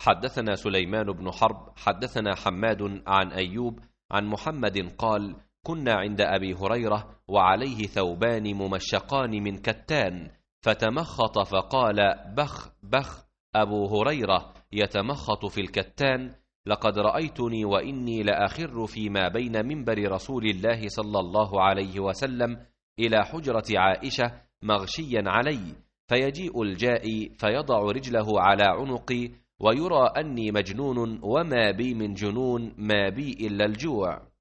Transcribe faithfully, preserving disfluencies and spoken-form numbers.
حدثنا سليمان بن حرب حدثنا حماد عن أيوب عن محمد قال: كنا عند أبي هريرة وعليه ثوبان ممشقان من كتان، فتمخط فقال: بخ بخ أبو هريرة يتمخط في الكتان، لقد رأيتني وإني لأخر فيما بين منبر رسول الله صلى الله عليه وسلم إلى حجرة عائشة مغشيا علي، فيجيء الجائي فيضع رجله على عنقي ويرى أني مجنون، وما بي من جنون، ما بي إلا الجوع.